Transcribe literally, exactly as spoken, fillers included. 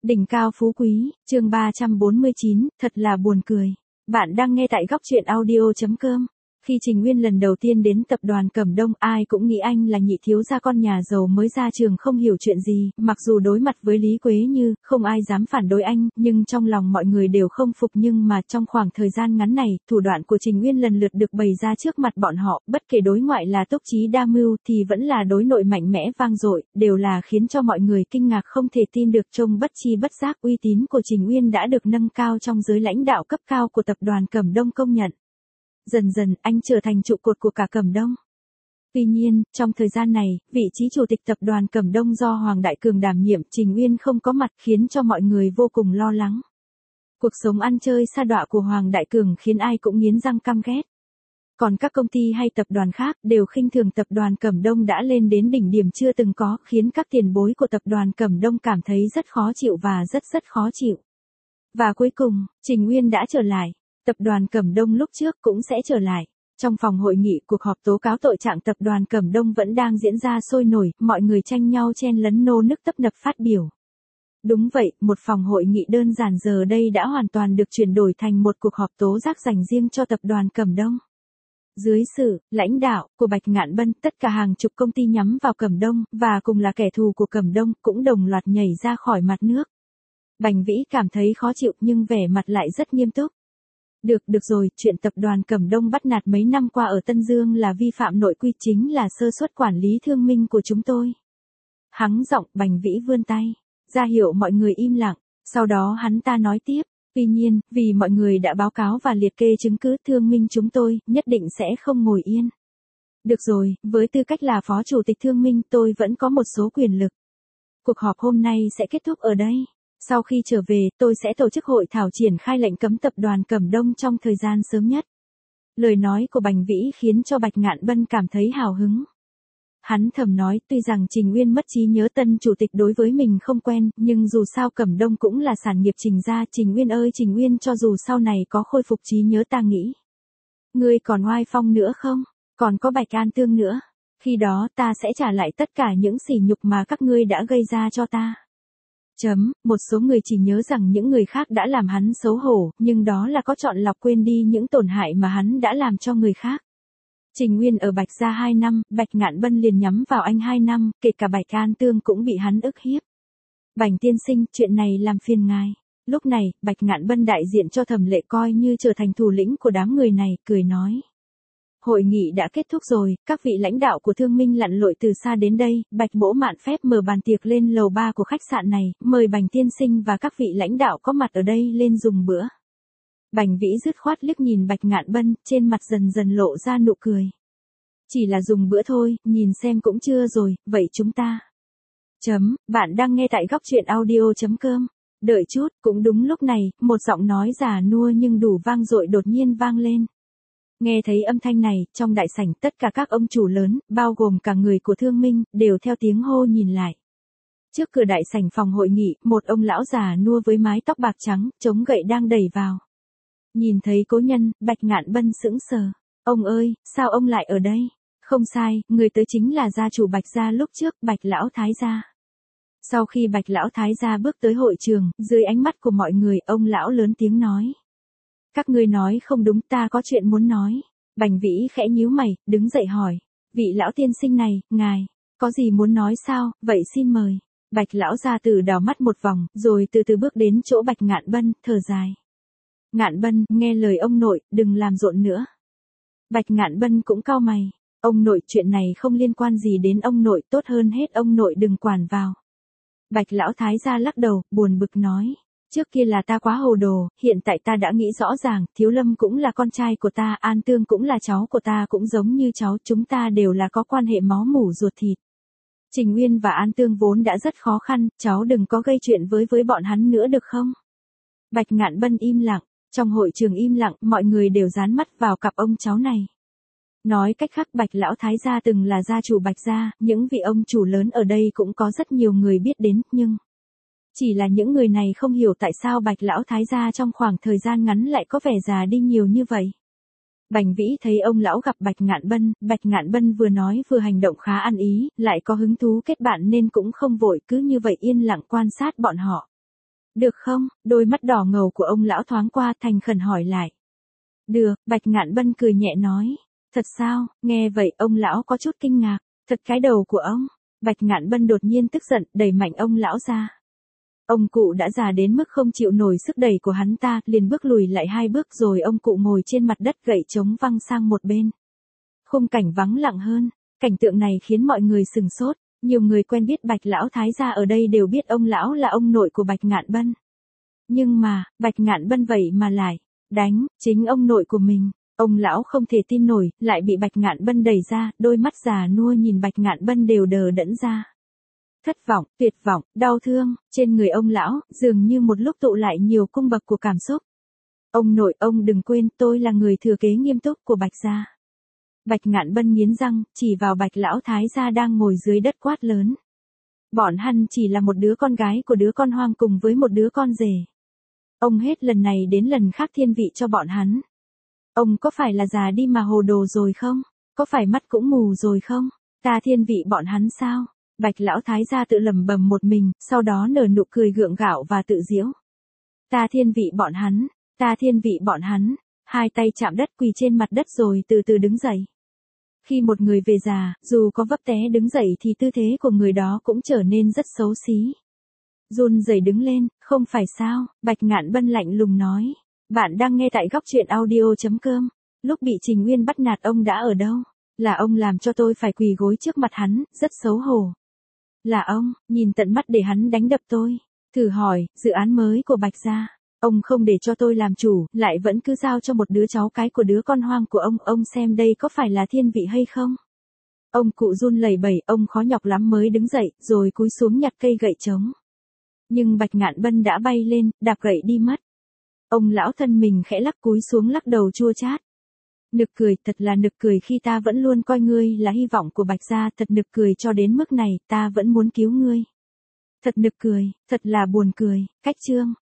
Đỉnh cao phú quý, chương ba trăm bốn mươi chín, thật là buồn cười. Bạn đang nghe tại góc truyện audio chấm com. Khi Trình Nguyên lần đầu tiên đến tập đoàn Cẩm Đông, ai cũng nghĩ anh là nhị thiếu gia con nhà giàu mới ra trường không hiểu chuyện gì, mặc dù đối mặt với Lý Quế Như, không ai dám phản đối anh, nhưng trong lòng mọi người đều không phục. Nhưng mà trong khoảng thời gian ngắn này, thủ đoạn của Trình Nguyên lần lượt được bày ra trước mặt bọn họ, bất kể đối ngoại là túc trí đa mưu thì vẫn là đối nội mạnh mẽ vang dội, đều là khiến cho mọi người kinh ngạc không thể tin được. Trông bất chi bất giác uy tín của Trình Nguyên đã được nâng cao trong giới lãnh đạo cấp cao của tập đoàn Cẩm Đông công nhận. Dần dần, anh trở thành trụ cột của cả Cẩm Đông. Tuy nhiên, trong thời gian này, vị trí chủ tịch tập đoàn Cẩm Đông do Hoàng Đại Cường đảm nhiệm, Trình Nguyên không có mặt khiến cho mọi người vô cùng lo lắng. Cuộc sống ăn chơi sa đọa của Hoàng Đại Cường khiến ai cũng nghiến răng căm ghét. Còn các công ty hay tập đoàn khác đều khinh thường tập đoàn Cẩm Đông đã lên đến đỉnh điểm chưa từng có, khiến các tiền bối của tập đoàn Cẩm Đông cảm thấy rất khó chịu và rất rất khó chịu. Và cuối cùng, Trình Nguyên đã trở lại. Tập đoàn Cẩm Đông lúc trước cũng sẽ trở lại. Trong phòng hội nghị, cuộc họp tố cáo tội trạng tập đoàn Cẩm Đông vẫn đang diễn ra sôi nổi, mọi người tranh nhau chen lấn nô nức tấp nập phát biểu. Đúng vậy, một phòng hội nghị đơn giản giờ đây đã hoàn toàn được chuyển đổi thành một cuộc họp tố giác dành riêng cho tập đoàn Cẩm Đông. Dưới sự lãnh đạo của Bạch Ngạn Bân, tất cả hàng chục công ty nhắm vào Cẩm Đông, và cùng là kẻ thù của Cẩm Đông, cũng đồng loạt nhảy ra khỏi mặt nước. Bành Vĩ cảm thấy khó chịu nhưng vẻ mặt lại rất nghiêm túc. Được, được rồi, chuyện tập đoàn Cẩm Đông bắt nạt mấy năm qua ở Tân Dương là vi phạm nội quy, chính là sơ suất quản lý thương minh của chúng tôi. Hắng giọng, Bành Vĩ vươn tay, ra hiệu mọi người im lặng, sau đó hắn ta nói tiếp, tuy nhiên, vì mọi người đã báo cáo và liệt kê chứng cứ, thương minh chúng tôi nhất định sẽ không ngồi yên. Được rồi, với tư cách là phó chủ tịch thương minh, tôi vẫn có một số quyền lực. Cuộc họp hôm nay sẽ kết thúc ở đây. Sau khi trở về, tôi sẽ tổ chức hội thảo triển khai lệnh cấm tập đoàn Cẩm Đông trong thời gian sớm nhất. Lời nói của Bành Vĩ khiến cho Bạch Ngạn Bân cảm thấy hào hứng. Hắn thầm nói, tuy rằng Trình Nguyên mất trí nhớ, tân chủ tịch đối với mình không quen, nhưng dù sao Cẩm Đông cũng là sản nghiệp Trình gia. Trình Nguyên ơi Trình Nguyên, cho dù sau này có khôi phục trí nhớ, ta nghĩ ngươi còn oai phong nữa không? Còn có Bạch An Tương nữa. Khi đó ta sẽ trả lại tất cả những sỉ nhục mà các ngươi đã gây ra cho ta. Chấm, một số người chỉ nhớ rằng những người khác đã làm hắn xấu hổ, nhưng đó là có chọn lọc, quên đi những tổn hại mà hắn đã làm cho người khác. Trình Nguyên ở Bạch gia hai năm, Bạch Ngạn Bân liền nhắm vào anh hai năm, kể cả Bạch An Tương cũng bị hắn ức hiếp. Bành tiên sinh, chuyện này làm phiền ngài. Lúc này, Bạch Ngạn Bân đại diện cho Thẩm Lệ coi như trở thành thủ lĩnh của đám người này, cười nói. Hội nghị đã kết thúc rồi, các vị lãnh đạo của thương minh lặn lội từ xa đến đây, Bạch Mỗ mạn phép mở bàn tiệc lên lầu ba của khách sạn này, mời Bành tiên sinh và các vị lãnh đạo có mặt ở đây lên dùng bữa. Bành Vĩ dứt khoát liếc nhìn Bạch Ngạn Bân, trên mặt dần dần lộ ra nụ cười. Chỉ là dùng bữa thôi, nhìn xem cũng chưa rồi, vậy chúng ta. Chấm, bạn đang nghe tại góc truyện audio chấm com. Đợi chút, cũng đúng lúc này, một giọng nói già nua nhưng đủ vang dội đột nhiên vang lên. Nghe thấy âm thanh này, trong đại sảnh tất cả các ông chủ lớn, bao gồm cả người của thương minh, đều theo tiếng hô nhìn lại. Trước cửa đại sảnh phòng hội nghị, một ông lão già nua với mái tóc bạc trắng, chống gậy đang đẩy vào. Nhìn thấy cố nhân, Bạch Ngạn Bân sững sờ. Ông ơi, sao ông lại ở đây? Không sai, người tới chính là gia chủ Bạch gia lúc trước, Bạch lão thái gia. Sau khi Bạch lão thái gia bước tới hội trường, dưới ánh mắt của mọi người, ông lão lớn tiếng nói. Các ngươi nói không đúng, ta có chuyện muốn nói. Bành Vĩ khẽ nhíu mày, đứng dậy hỏi. Vị lão tiên sinh này, ngài, có gì muốn nói sao, vậy xin mời. Bạch lão gia tử đảo mắt một vòng, rồi từ từ bước đến chỗ Bạch Ngạn Bân, thở dài. Ngạn Bân, nghe lời ông nội, đừng làm rộn nữa. Bạch Ngạn Bân cũng cau mày. Ông nội, chuyện này không liên quan gì đến ông nội, tốt hơn hết ông nội đừng quản vào. Bạch lão thái gia lắc đầu, buồn bực nói. Trước kia là ta quá hồ đồ, hiện tại ta đã nghĩ rõ ràng, Thiếu Lâm cũng là con trai của ta, An Tương cũng là cháu của ta, cũng giống như cháu, chúng ta đều là có quan hệ máu mủ ruột thịt. Trình Nguyên và An Tương vốn đã rất khó khăn, cháu đừng có gây chuyện với với bọn hắn nữa được không? Bạch Ngạn Bân im lặng, trong hội trường im lặng, mọi người đều dán mắt vào cặp ông cháu này. Nói cách khác, Bạch lão thái gia từng là gia chủ Bạch gia, những vị ông chủ lớn ở đây cũng có rất nhiều người biết đến, nhưng chỉ là những người này không hiểu tại sao Bạch lão thái gia trong khoảng thời gian ngắn lại có vẻ già đi nhiều như vậy. Bành Vĩ thấy ông lão gặp Bạch Ngạn Bân, Bạch Ngạn Bân vừa nói vừa hành động khá ăn ý, lại có hứng thú kết bạn nên cũng không vội, cứ như vậy yên lặng quan sát bọn họ. Được không? Đôi mắt đỏ ngầu của ông lão thoáng qua thành khẩn hỏi lại. Được, Bạch Ngạn Bân cười nhẹ nói. Thật sao? Nghe vậy ông lão có chút kinh ngạc. Thật cái đầu của ông. Bạch Ngạn Bân đột nhiên tức giận, đẩy mạnh ông lão ra. Ông cụ đã già đến mức không chịu nổi sức đẩy của hắn ta, liền bước lùi lại hai bước rồi ông cụ ngồi trên mặt đất gậy trống văng sang một bên. Khung cảnh vắng lặng hơn, cảnh tượng này khiến mọi người sừng sốt, nhiều người quen biết Bạch lão thái gia ở đây đều biết ông lão là ông nội của Bạch Ngạn Bân. Nhưng mà, Bạch Ngạn Bân vậy mà lại đánh chính ông nội của mình. Ông lão không thể tin nổi, lại bị Bạch Ngạn Bân đẩy ra, đôi mắt già nua nhìn Bạch Ngạn Bân đều đờ đẫn ra. Thất vọng, tuyệt vọng, đau thương, trên người ông lão, dường như một lúc tụ lại nhiều cung bậc của cảm xúc. Ông nội, ông đừng quên, tôi là người thừa kế nghiêm túc của Bạch gia. Bạch Ngạn Bân nghiến răng, chỉ vào Bạch lão thái gia đang ngồi dưới đất quát lớn. Bọn hắn chỉ là một đứa con gái của đứa con hoang cùng với một đứa con rể. Ông hết lần này đến lần khác thiên vị cho bọn hắn. Ông có phải là già đi mà hồ đồ rồi không? Có phải mắt cũng mù rồi không? Ta thiên vị bọn hắn sao? Bạch lão thái gia tự lẩm bẩm một mình, sau đó nở nụ cười gượng gạo và tự giễu. Ta thiên vị bọn hắn, ta thiên vị bọn hắn, hai tay chạm đất quỳ trên mặt đất rồi từ từ đứng dậy. Khi một người về già, dù có vấp té đứng dậy thì tư thế của người đó cũng trở nên rất xấu xí. Run rẩy đứng lên, không phải sao, Bạch Ngạn Bân lạnh lùng nói. Bạn đang nghe tại góc truyện audio chấm com. Lúc bị Trình Nguyên bắt nạt ông đã ở đâu? Là ông làm cho tôi phải quỳ gối trước mặt hắn, rất xấu hổ. Là ông, nhìn tận mắt để hắn đánh đập tôi. Thử hỏi, dự án mới của Bạch gia, ông không để cho tôi làm chủ, lại vẫn cứ giao cho một đứa cháu cái của đứa con hoang của ông, ông xem đây có phải là thiên vị hay không? Ông cụ run lẩy bẩy, ông khó nhọc lắm mới đứng dậy, rồi cúi xuống nhặt cây gậy trống. Nhưng Bạch Ngạn Bân đã bay lên, đạp gậy đi mất. Ông lão thân mình khẽ lắc cúi xuống lắc đầu chua chát. Nực cười, thật là nực cười khi ta vẫn luôn coi ngươi là hy vọng của Bạch gia, thật nực cười cho đến mức này, ta vẫn muốn cứu ngươi. Thật nực cười, thật là buồn cười, cách chương.